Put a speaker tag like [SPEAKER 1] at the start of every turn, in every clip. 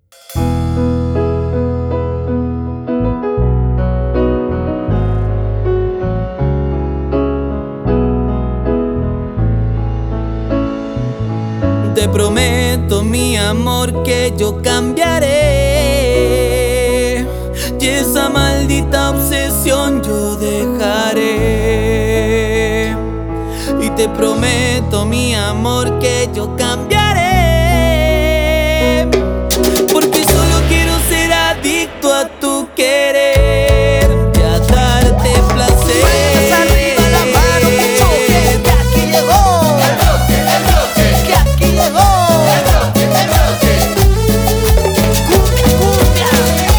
[SPEAKER 1] Te prometo, mi amor, que yo cambiaré y esa maldita obsesión yo dejaré. Y te prometo, mi amor, que yo cambiaré, porque solo quiero ser adicto a tu querer y a darte placer.
[SPEAKER 2] Manos arriba, la mano que choque, que aquí llegó
[SPEAKER 3] el bloque,
[SPEAKER 2] que aquí llegó
[SPEAKER 3] el bloque.
[SPEAKER 2] cumbia, cumbia.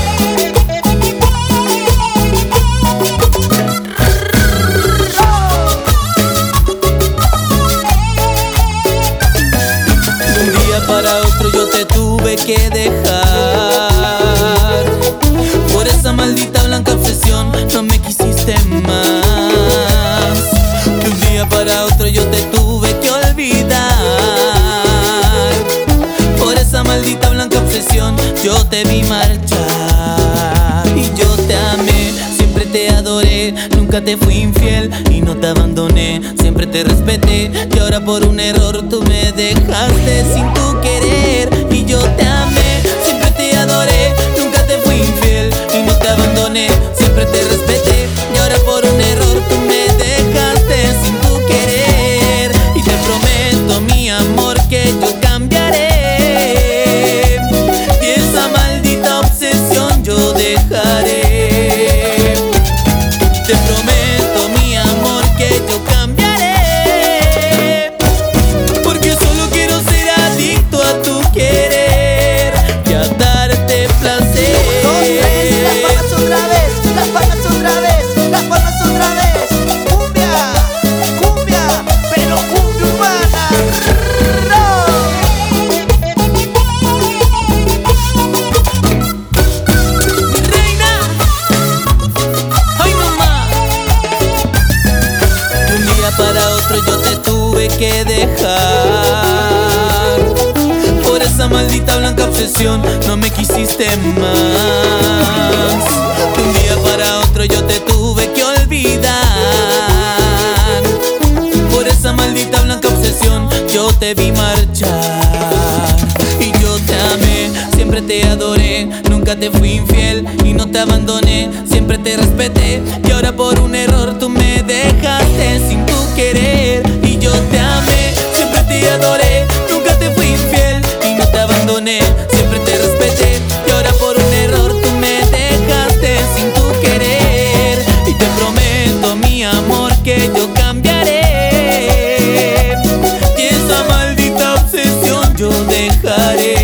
[SPEAKER 1] De un día para otro yo te tuve que dejar por esa maldita blanca obsesión, no me quisiste más. De un día para otro yo te tuve que olvidar por esa maldita blanca obsesión, yo te vi marchar y yo te amé, siempre te adoré, nunca te fui infiel y no te abandoné, siempre te respeté y ahora por un error tú me dejaste sin tu querer. Y yo te amé, siempre te adoré, nunca te fui infiel y no te abandoné, siempre te respeté y ahora por un error tú me dejaste sin tu querer. Y te prometo, mi amor, que yo cambiaré y esa maldita obsesión yo dejaré. Te prometo, mi amor, que yo cambiaré, porque solo quiero ser adicto a tu querer y a darte placer.
[SPEAKER 2] 1, 2, 3, las palmas otra vez, las palmas otra vez, las palmas otra vez. Cumbia, cumbia, pero cumbia urbana.
[SPEAKER 1] Reina, ay mamá. De un día para otro yo te tuve que dejar por esa maldita blanca obsesión, no me quisiste más. De un día para otro yo te tuve que olvidar por esa maldita blanca obsesión, yo te vi marchar y yo te amé, siempre te adoré, nunca te fui infiel y no te abandoné, siempre te respeté y ahora por un error tú me dejaste sin tu querer. Y yo te amé, siempre te adoré, nunca te fui infiel y no te abandoné, siempre te respeté y ahora por un error tú me dejaste sin tu querer. Y te prometo, mi amor, que yo cambiaré y esa maldita obsesión yo dejaré.